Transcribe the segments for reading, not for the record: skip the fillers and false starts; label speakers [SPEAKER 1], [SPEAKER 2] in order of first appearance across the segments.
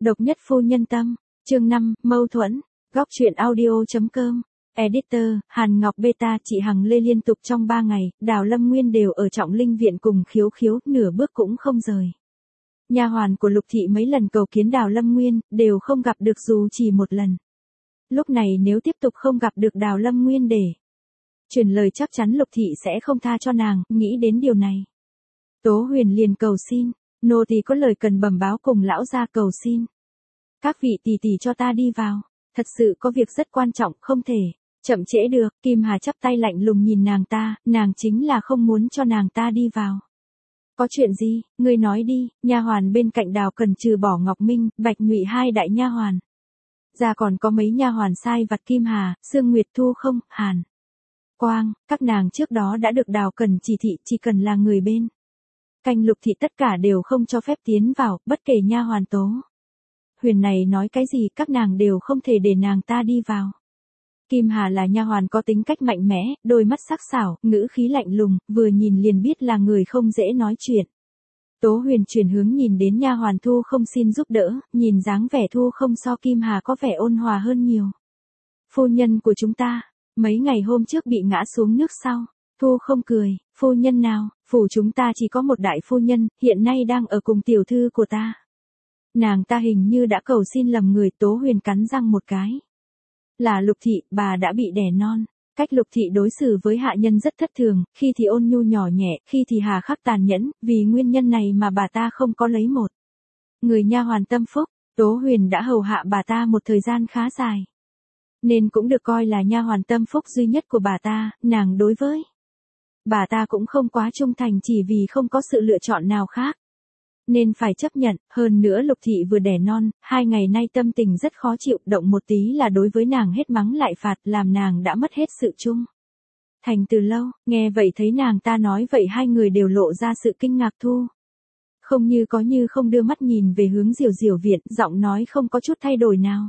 [SPEAKER 1] Độc nhất phu nhân tâm, chương 5, mâu thuẫn, góc truyện audio.com. Editor, Hàn Ngọc Beta. Chị Hằng Lê liên tục trong 3 ngày, Đào Lâm Nguyên đều ở Trọng Linh viện cùng Khiếu Khiếu, nửa bước cũng không rời. Nha hoàn của Lục Thị mấy lần cầu kiến Đào Lâm Nguyên, đều không gặp được dù chỉ một lần. Lúc này nếu tiếp tục không gặp được Đào Lâm Nguyên để truyền lời, chắc chắn Lục Thị sẽ không tha cho nàng. Nghĩ đến điều này, Tố Huyền liền cầu xin, nô tỳ có lời cần bẩm báo cùng lão gia, cầu xin các vị tỷ tỷ cho ta đi vào, thật sự có việc rất quan trọng, không thể chậm trễ được. Kim Hà chắp tay lạnh lùng nhìn nàng ta, nàng chính là không muốn cho nàng ta đi vào. Có chuyện gì, ngươi nói đi. Nha hoàn bên cạnh Đào Cần trừ bỏ Ngọc Minh, Bạch Nhụy hai đại nha hoàn ra, còn có mấy nha hoàn sai vặt Kim Hà, Sương Nguyệt, Thu Không, Hàn Quang, các nàng trước đó đã được Đào Cần chỉ thị chỉ cần là người bên cạnh Lục Thị tất cả đều không cho phép tiến vào, bất kể nha hoàn Tố Huyền này nói cái gì các nàng đều không thể để nàng ta đi vào. Kim Hà là nha hoàn có tính cách mạnh mẽ, đôi mắt sắc sảo, ngữ khí lạnh lùng, vừa nhìn liền biết là người không dễ nói chuyện. Tố Huyền chuyển hướng nhìn đến nha hoàn Thu Không xin giúp đỡ, nhìn dáng vẻ Thu Không so Kim Hà có vẻ ôn hòa hơn nhiều. Phu nhân của chúng ta, mấy ngày hôm trước bị ngã xuống nước sau. Thu Không cười, phu nhân nào, phủ chúng ta chỉ có một đại phu nhân, hiện nay đang ở cùng tiểu thư của ta. Nàng ta hình như đã cầu xin lầm người. Tố Huyền cắn răng một cái. Là Lục Thị, bà đã bị đẻ non. Cách Lục Thị đối xử với hạ nhân rất thất thường, khi thì ôn nhu nhỏ nhẹ, khi thì hà khắc tàn nhẫn, vì nguyên nhân này mà bà ta không có lấy một người nha hoàn tâm phúc. Tố Huyền đã hầu hạ bà ta một thời gian khá dài, nên cũng được coi là nha hoàn tâm phúc duy nhất của bà ta. Nàng đối với bà ta cũng không quá trung thành, chỉ vì không có sự lựa chọn nào khác nên phải chấp nhận. Hơn nữa Lục Thị vừa đẻ non, 2 ngày nay tâm tình rất khó chịu, động một tí là đối với nàng hết mắng lại phạt, làm nàng đã mất hết sự trung thành từ lâu. Nghe vậy thấy nàng ta nói vậy, hai người đều lộ ra sự kinh ngạc. Thu Không như có như không đưa mắt nhìn về hướng Diều Diều viện, giọng nói không có chút thay đổi nào.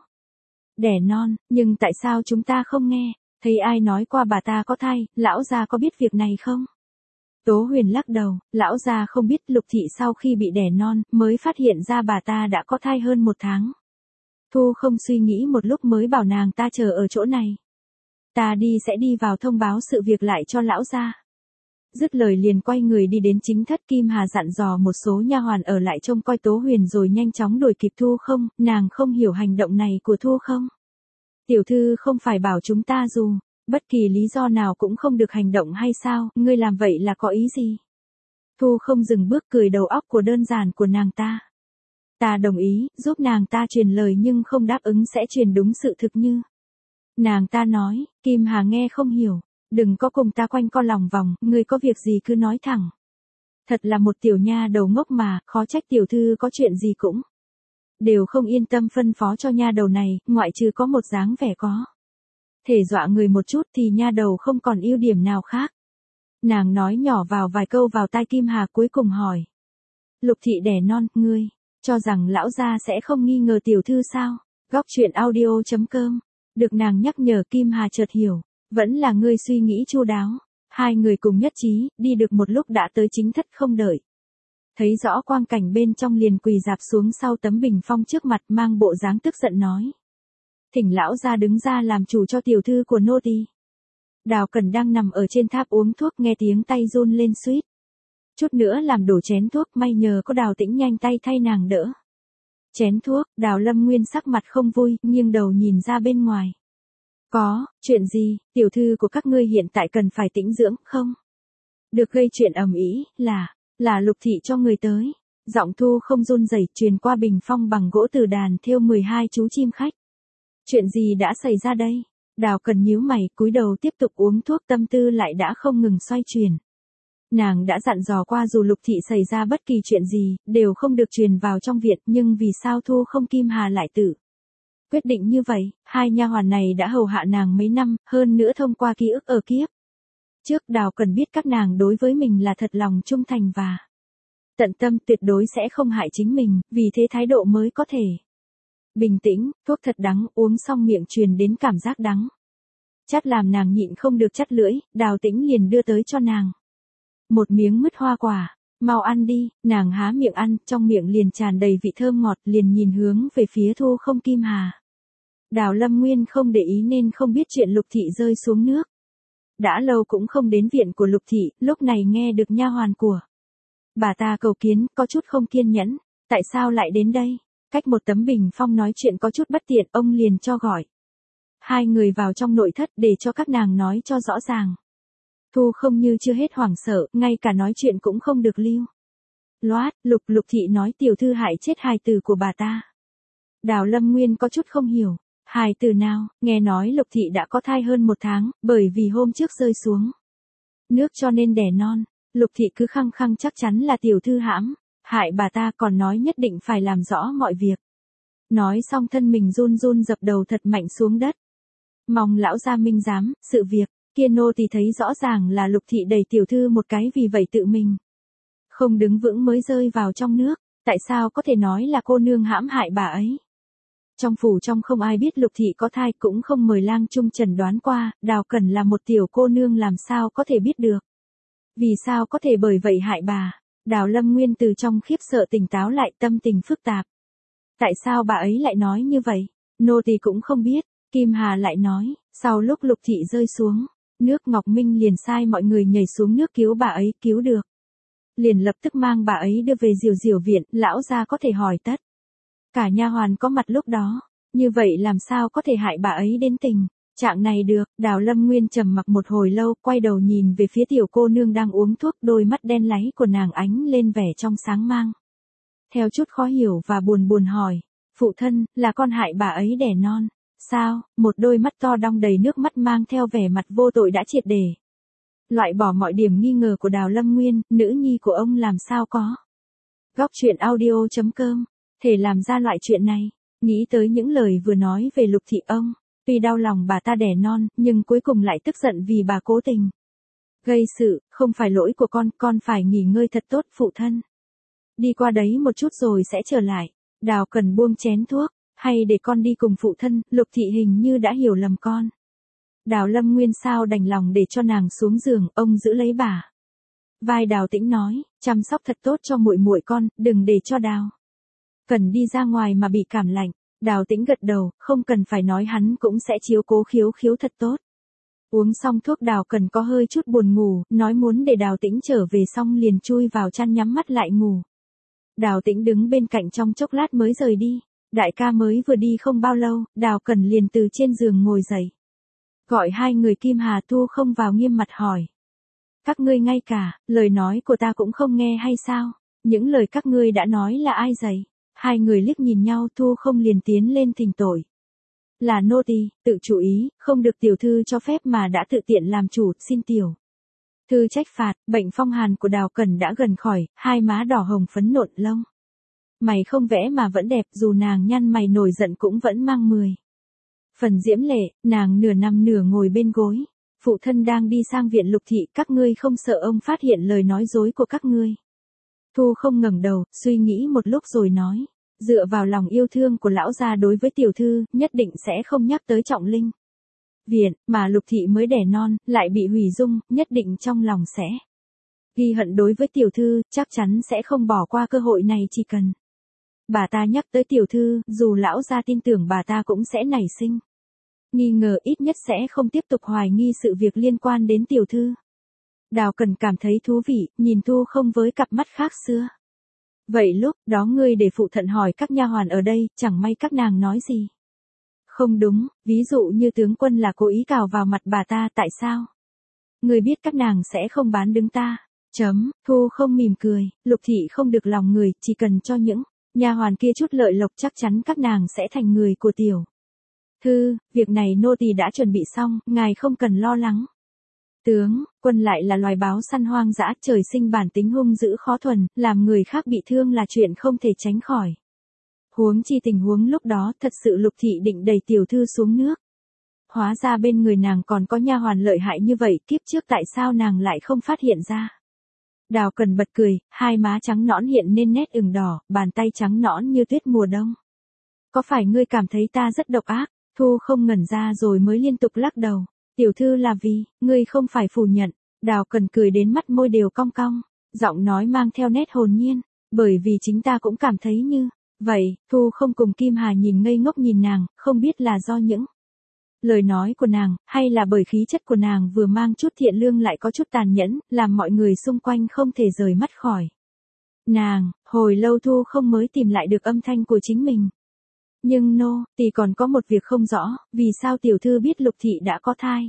[SPEAKER 1] Đẻ non, nhưng tại sao chúng ta không nghe thấy ai nói qua bà ta có thai, lão gia có biết việc này không? Tố Huyền lắc đầu, lão gia không biết. Lục Thị sau khi bị đẻ non, mới phát hiện ra bà ta đã có thai hơn 1 tháng. Thu Không suy nghĩ một lúc mới bảo nàng ta chờ ở chỗ này. Ta đi sẽ đi vào thông báo sự việc lại cho lão gia. Dứt lời liền quay người đi đến chính thất. Kim Hà dặn dò một số nha hoàn ở lại trông coi Tố Huyền rồi nhanh chóng đuổi kịp Thu Không. Nàng không hiểu hành động này của Thu Không. Tiểu thư không phải bảo chúng ta dù bất kỳ lý do nào cũng không được hành động hay sao, ngươi làm vậy là có ý gì? Thu Không dừng bước, cười đầu óc của đơn giản của nàng ta. Ta đồng ý, giúp nàng ta truyền lời nhưng không đáp ứng sẽ truyền đúng sự thực như nàng ta nói. Kim Hà nghe không hiểu, đừng có cùng ta quanh co lòng vòng, ngươi có việc gì cứ nói thẳng. Thật là một tiểu nha đầu ngốc mà, khó trách tiểu thư có chuyện gì cũng đều không yên tâm phân phó cho nha đầu này, ngoại trừ có một dáng vẻ có thể dọa người một chút thì nha đầu không còn ưu điểm nào khác. Nàng nói nhỏ vào vài câu vào tai Kim Hà, cuối cùng hỏi. Lục Thị đẻ non, ngươi cho rằng lão gia sẽ không nghi ngờ tiểu thư sao? Góc truyện audio.com. Được nàng nhắc nhở, Kim Hà chợt hiểu, vẫn là ngươi suy nghĩ chu đáo. Hai người cùng nhất trí, đi được một lúc đã tới chính thất. Không đợi thấy rõ quang cảnh bên trong liền quỳ rạp xuống sau tấm bình phong trước mặt, mang bộ dáng tức giận nói. Thỉnh lão gia đứng ra làm chủ cho tiểu thư của nô tỳ. Đào Cần đang nằm ở trên tháp uống thuốc, nghe tiếng tay run lên suýt chút nữa làm đổ chén thuốc, may nhờ có Đào Tĩnh nhanh tay thay nàng đỡ chén thuốc. Đào Lâm Nguyên sắc mặt không vui, nghiêng đầu nhìn ra bên ngoài. Có chuyện gì? Tiểu thư của các ngươi hiện tại cần phải tĩnh dưỡng, không được gây chuyện ầm ĩ. Là Lục Thị cho người tới. Giọng Thu Không run rẩy truyền qua bình phong bằng gỗ từ đàn thêu 12 chú chim khách. Chuyện gì đã xảy ra đây? Đào Cần nhíu mày, cúi đầu tiếp tục uống thuốc, tâm tư lại đã không ngừng xoay chuyển. Nàng đã dặn dò qua dù Lục Thị xảy ra bất kỳ chuyện gì, đều không được truyền vào trong viện, nhưng vì sao Thu Không Kim Hà lại tự quyết định như vậy? Hai nha hoàn này đã hầu hạ nàng mấy năm, hơn nữa thông qua ký ức ở kiếp trước, Đào Cần biết các nàng đối với mình là thật lòng trung thành và tận tâm, tuyệt đối sẽ không hại chính mình, vì thế thái độ mới có thể bình tĩnh. Thuốc thật đắng, uống xong miệng truyền đến cảm giác đắng chát làm nàng nhịn không được chắt lưỡi. Đào Tĩnh liền đưa tới cho nàng một miếng mứt hoa quả. Mau ăn đi, nàng há miệng ăn, trong miệng liền tràn đầy vị thơm ngọt, liền nhìn hướng về phía Thu Không Kim Hà. Đào Lâm Nguyên không để ý nên không biết chuyện Lục Thị rơi xuống nước. Đã lâu cũng không đến viện của Lục Thị, lúc này nghe được nha hoàn của bà ta cầu kiến, có chút không kiên nhẫn. Tại sao lại đến đây? Cách một tấm bình phong nói chuyện có chút bất tiện, ông liền cho gọi hai người vào trong nội thất để cho các nàng nói cho rõ ràng. Thu Không như chưa hết hoảng sợ, ngay cả nói chuyện cũng không được lưu loát. Lục Thị nói tiểu thư hại chết hài tử của bà ta. Đào Lâm Nguyên có chút không hiểu. Hài tử nào? Nghe nói Lục Thị đã có thai hơn 1 tháng, bởi vì hôm trước rơi xuống nước cho nên đẻ non. Lục Thị cứ khăng khăng chắc chắn là tiểu thư hãm hại bà ta, còn nói nhất định phải làm rõ mọi việc. Nói xong thân mình run run dập đầu thật mạnh xuống đất. Mong lão gia minh giám, sự việc kia nô tỳ thấy rõ ràng là Lục Thị đẩy tiểu thư một cái, vì vậy tự mình không đứng vững mới rơi vào trong nước. Tại sao có thể nói là cô nương hãm hại bà ấy? Trong phủ trong không ai biết Lục Thị có thai, cũng không mời lang trung chẩn đoán qua. Đào Cẩn là một tiểu cô nương làm sao có thể biết được? Vì sao có thể bởi vậy hại bà? Đào Lâm Nguyên từ trong khiếp sợ tỉnh táo lại, tâm tình phức tạp. Tại sao bà ấy lại nói như vậy? Nô tỳ cũng không biết. Kim Hà lại nói, sau lúc Lục Thị rơi xuống nước, Ngọc Minh liền sai mọi người nhảy xuống nước cứu bà ấy, cứu được liền lập tức mang bà ấy đưa về Diều viện. Lão gia có thể hỏi tất cả nha hoàn có mặt lúc đó, như vậy làm sao có thể hại bà ấy đến tình trạng này được? Đào Lâm Nguyên trầm mặc một hồi lâu, quay đầu nhìn về phía tiểu cô nương đang uống thuốc, đôi mắt đen láy của nàng ánh lên vẻ trong sáng, mang theo chút khó hiểu và buồn hỏi, phụ thân, là con hại bà ấy đẻ non sao? Một đôi mắt to đong đầy nước mắt mang theo vẻ mặt vô tội đã triệt để loại bỏ mọi điểm nghi ngờ của Đào Lâm Nguyên. Nữ nhi của ông làm sao có Góc truyện audio.com thể làm ra loại chuyện này? Nghĩ tới những lời vừa nói về Lục Thị, ông tuy đau lòng bà ta đẻ non, nhưng cuối cùng lại tức giận vì bà cố tình gây sự. Không phải lỗi của con phải nghỉ ngơi thật tốt phụ thân. Đi qua đấy một chút rồi sẽ trở lại. Đào Cần buông chén thuốc, hay để con đi cùng phụ thân? Lục Thị hình như đã hiểu lầm con. Đào Lâm Nguyên sao đành lòng để cho nàng xuống giường, ông giữ lấy bà vai Đào Tĩnh nói, chăm sóc thật tốt cho muội muội con, đừng để cho Đào Cần đi ra ngoài mà bị cảm lạnh. Đào Tĩnh gật đầu, không cần phải nói, hắn cũng sẽ chiếu cố Khiếu thật tốt. Uống xong thuốc, Đào Cần có hơi chút buồn ngủ, nói muốn để Đào Tĩnh trở về, xong liền chui vào chăn nhắm mắt lại ngủ. Đào Tĩnh đứng bên cạnh trong chốc lát mới rời đi. Đại ca mới vừa đi không bao lâu, Đào Cần liền từ trên giường ngồi dậy. Gọi hai người Kim Hà, Thu Không vào, nghiêm mặt hỏi. Các ngươi ngay cả lời nói của ta cũng không nghe hay sao? Những lời các ngươi đã nói là ai dạy? Hai người liếc nhìn nhau, Thu Không liền tiến lên thỉnh tội. Là nô tỳ tự chủ ý, không được tiểu thư cho phép mà đã tự tiện làm chủ, xin tiểu thư trách phạt. Bệnh phong hàn của Đào Cần đã gần khỏi, hai má đỏ hồng phấn nộn, lông mày không vẽ mà vẫn đẹp, dù nàng nhăn mày nổi giận cũng vẫn mang 10 phần diễm lệ. Nàng nửa nằm nửa ngồi bên gối. Phụ thân đang đi sang viện Lục Thị, các ngươi không sợ ông phát hiện lời nói dối của các ngươi? Thu Không ngẩng đầu, suy nghĩ một lúc rồi nói, dựa vào lòng yêu thương của lão gia đối với tiểu thư, nhất định sẽ không nhắc tới Trọng Linh viện, mà Lục Thị mới đẻ non, lại bị hủy dung, nhất định trong lòng sẽ ghi hận đối với tiểu thư, chắc chắn sẽ không bỏ qua cơ hội này. Chỉ cần bà ta nhắc tới tiểu thư, dù lão gia tin tưởng bà ta cũng sẽ nảy sinh nghi ngờ, ít nhất sẽ không tiếp tục hoài nghi sự việc liên quan đến tiểu thư. Đào Cần cảm thấy thú vị, nhìn Thu Không với cặp mắt khác xưa. Vậy lúc đó ngươi để phụ thận hỏi các nha hoàn ở đây, chẳng may các nàng nói gì không đúng, ví dụ như tướng quân là cố ý cào vào mặt bà ta, tại sao ngươi biết các nàng sẽ không bán đứng ta? Thu Không mỉm cười, Lục Thị không được lòng người, chỉ cần cho những nha hoàn kia chút lợi lộc, chắc chắn các nàng sẽ thành người của tiểu thư. Việc này nô tỳ đã chuẩn bị xong, ngài không cần lo lắng. Tướng quân lại là loài báo săn hoang dã, trời sinh bản tính hung dữ khó thuần, làm người khác bị thương là chuyện không thể tránh khỏi. Huống chi tình huống lúc đó, thật sự Lục Thị định đẩy tiểu thư xuống nước. Hóa ra bên người nàng còn có nha hoàn lợi hại như vậy, kiếp trước tại sao nàng lại không phát hiện ra? Đào Cần bật cười, hai má trắng nõn hiện nên nét ửng đỏ, bàn tay trắng nõn như tuyết mùa đông. Có phải ngươi cảm thấy ta rất độc ác? Thu Không ngẩn ra rồi mới liên tục lắc đầu. Tiểu thư là vì, ngươi không phải phủ nhận. Đào Cần cười đến mắt môi đều cong cong. Giọng nói mang theo nét hồn nhiên, bởi vì chính ta cũng cảm thấy như vậy. Thu không cùng Kim Hà nhìn ngây ngốc nhìn nàng, không biết là do những lời nói của nàng, hay là bởi khí chất của nàng vừa mang chút thiện lương lại có chút tàn nhẫn, làm mọi người xung quanh không thể rời mắt khỏi nàng. Hồi lâu Thu không mới tìm lại được âm thanh của chính mình. Nhưng thì còn có một việc không rõ, vì sao tiểu thư biết Lục thị đã có thai?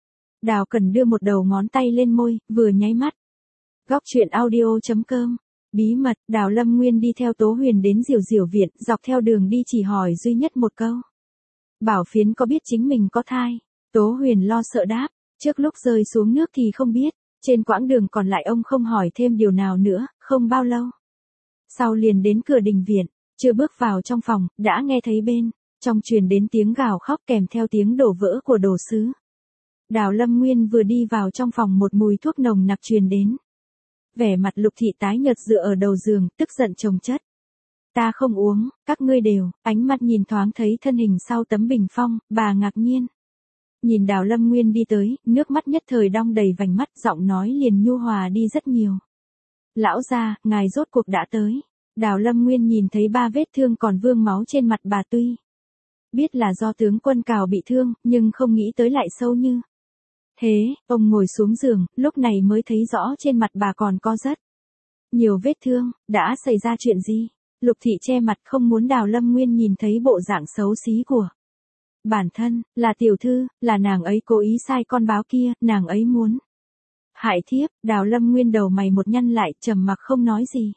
[SPEAKER 1] Đào Cần đưa một đầu ngón tay lên môi, vừa nháy mắt. Góc truyện audio.com. Bí mật, Đào Lâm Nguyên đi theo Tố Huyền đến Diều Diều viện, dọc theo đường đi chỉ hỏi duy nhất một câu. Bảo Phiến có biết chính mình có thai? Tố Huyền lo sợ đáp, trước lúc rơi xuống nước thì không biết, trên quãng đường còn lại ông không hỏi thêm điều nào nữa, không bao lâu. Sau liền đến cửa đình viện, chưa bước vào trong phòng, đã nghe thấy bên trong truyền đến tiếng gào khóc kèm theo tiếng đổ vỡ của đồ sứ. Đào Lâm Nguyên vừa đi vào trong phòng một mùi thuốc nồng nặc truyền đến. Vẻ mặt Lục thị tái nhợt dựa ở đầu giường, tức giận chồng chất. Ta không uống, các ngươi đều, ánh mắt nhìn thoáng thấy thân hình sau tấm bình phong, bà ngạc nhiên. Nhìn Đào Lâm Nguyên đi tới, nước mắt nhất thời đong đầy vành mắt, giọng nói liền nhu hòa đi rất nhiều. Lão gia, ngài rốt cuộc đã tới. Đào Lâm Nguyên nhìn thấy 3 vết thương còn vương máu trên mặt bà, tuy biết là do tướng quân Cào bị thương, nhưng không nghĩ tới lại sâu như thế. Ông ngồi xuống giường, lúc này mới thấy rõ trên mặt bà còn có rất nhiều vết thương. Đã xảy ra chuyện gì? Lục thị che mặt không muốn Đào Lâm Nguyên nhìn thấy bộ dạng xấu xí của bản thân. Là tiểu thư, là nàng ấy cố ý sai con báo kia, nàng ấy muốn hại thiếp. Đào Lâm Nguyên đầu mày một nhăn lại, trầm mặc không nói gì.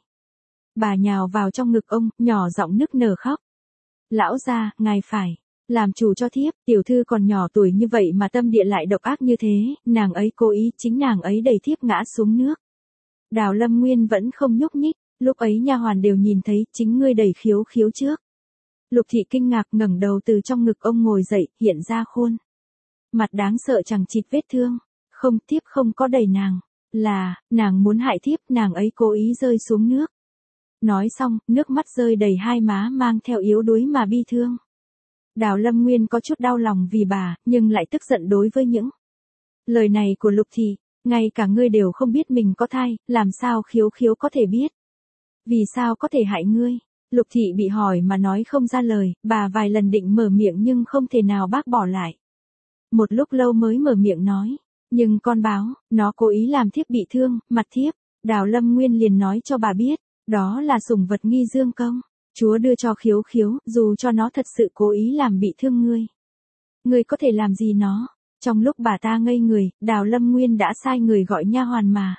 [SPEAKER 1] Bà nhào vào trong ngực ông, nhỏ giọng nức nở khóc. Lão gia, ngài phải làm chủ cho thiếp, tiểu thư còn nhỏ tuổi như vậy mà tâm địa lại độc ác như thế, nàng ấy cố ý, chính nàng ấy đẩy thiếp ngã xuống nước. Đào Lâm Nguyên vẫn không nhúc nhích, lúc ấy nha hoàn đều nhìn thấy, chính ngươi đẩy Khiếu Khiếu trước. Lục thị kinh ngạc ngẩng đầu từ trong ngực ông ngồi dậy, hiện ra khuôn mặt đáng sợ chẳng chịt vết thương. Không, thiếp không có đẩy nàng, là nàng muốn hại thiếp, nàng ấy cố ý rơi xuống nước. Nói xong, nước mắt rơi đầy hai má mang theo yếu đuối mà bi thương. Đào Lâm Nguyên có chút đau lòng vì bà, nhưng lại tức giận đối với những lời này của Lục thị. Ngay cả ngươi đều không biết mình có thai, làm sao Khiếu Khiếu có thể biết? Vì sao có thể hại ngươi? Lục thị bị hỏi mà nói không ra lời, bà vài lần định mở miệng nhưng không thể nào bác bỏ lại. Một lúc lâu mới mở miệng nói, nhưng con báo, nó cố ý làm thiếp bị thương, mặt thiếp. Đào Lâm Nguyên liền nói cho bà biết, đó là sủng vật nghi dương công. Chúa đưa cho Khiếu Khiếu, dù cho nó thật sự cố ý làm bị thương ngươi. Ngươi có thể làm gì nó? Trong lúc bà ta ngây người, Đào Lâm Nguyên đã sai người gọi nha hoàn mà.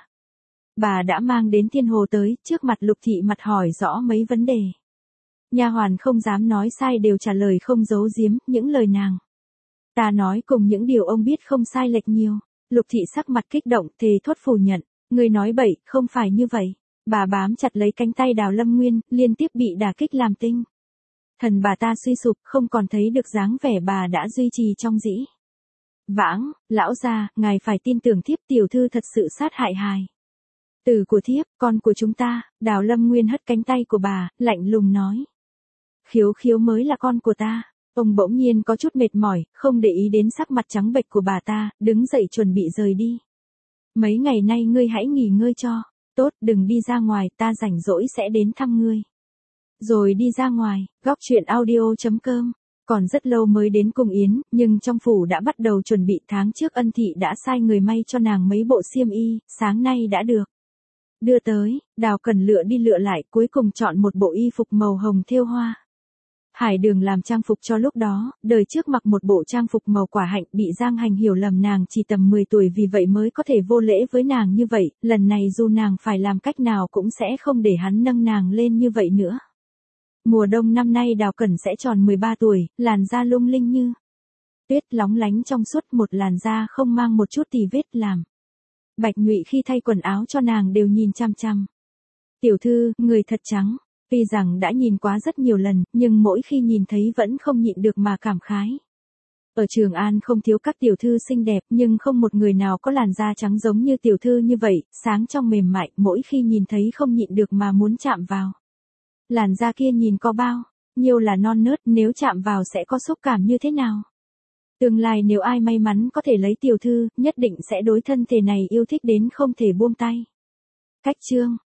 [SPEAKER 1] Bà đã mang đến Thiên Hồ tới, trước mặt Lục thị mặt hỏi rõ mấy vấn đề. Nha hoàn không dám nói sai đều trả lời không giấu giếm, những lời nàng ta nói cùng những điều ông biết không sai lệch nhiều. Lục thị sắc mặt kích động, thề thốt phủ nhận, ngươi nói bậy, không phải như vậy. Bà bám chặt lấy cánh tay Đào Lâm Nguyên, liên tiếp bị đả kích làm tinh thần bà ta suy sụp, không còn thấy được dáng vẻ bà đã duy trì trong dĩ vãng. Lão gia, ngài phải tin tưởng thiếp, tiểu thư thật sự sát hại hài tử của thiếp, con của chúng ta. Đào Lâm Nguyên hất cánh tay của bà, lạnh lùng nói, Khiếu Khiếu mới là con của ta. Ông bỗng nhiên có chút mệt mỏi, không để ý đến sắc mặt trắng bệch của bà ta, đứng dậy chuẩn bị rời đi. Mấy ngày nay ngươi hãy nghỉ ngơi cho tốt, đừng đi ra ngoài, ta rảnh rỗi sẽ đến thăm ngươi. Rồi đi ra ngoài. Góc truyện audio.com. Còn rất lâu mới đến cung yến, nhưng trong phủ đã bắt đầu chuẩn bị. Tháng trước Ân thị đã sai người may cho nàng mấy bộ xiêm y, sáng nay đã được đưa tới. Đào Cần lựa đi lựa lại, cuối cùng chọn một bộ y phục màu hồng thêu hoa hải đường làm trang phục cho lúc đó. Đời trước mặc một bộ trang phục màu quả hạnh, bị Giang Hành hiểu lầm nàng chỉ tầm 10 tuổi, vì vậy mới có thể vô lễ với nàng như vậy. Lần này dù nàng phải làm cách nào cũng sẽ không để hắn nâng nàng lên như vậy nữa. Mùa đông năm nay Đào Cẩn sẽ tròn 13 tuổi, làn da lung linh như tuyết, lóng lánh trong suốt, một làn da không mang một chút tì vết, làm Bạch Nhụy khi thay quần áo cho nàng đều nhìn chăm chăm. Tiểu thư, người thật trắng. Tuy rằng đã nhìn quá rất nhiều lần, nhưng mỗi khi nhìn thấy vẫn không nhịn được mà cảm khái. Ở Trường An không thiếu các tiểu thư xinh đẹp, nhưng không một người nào có làn da trắng giống như tiểu thư như vậy, sáng trong mềm mại, mỗi khi nhìn thấy không nhịn được mà muốn chạm vào. Làn da kia nhìn có bao nhiêu là non nớt, nếu chạm vào sẽ có xúc cảm như thế nào? Tương lai nếu ai may mắn có thể lấy tiểu thư, nhất định sẽ đối thân thể này yêu thích đến không thể buông tay. Cách chương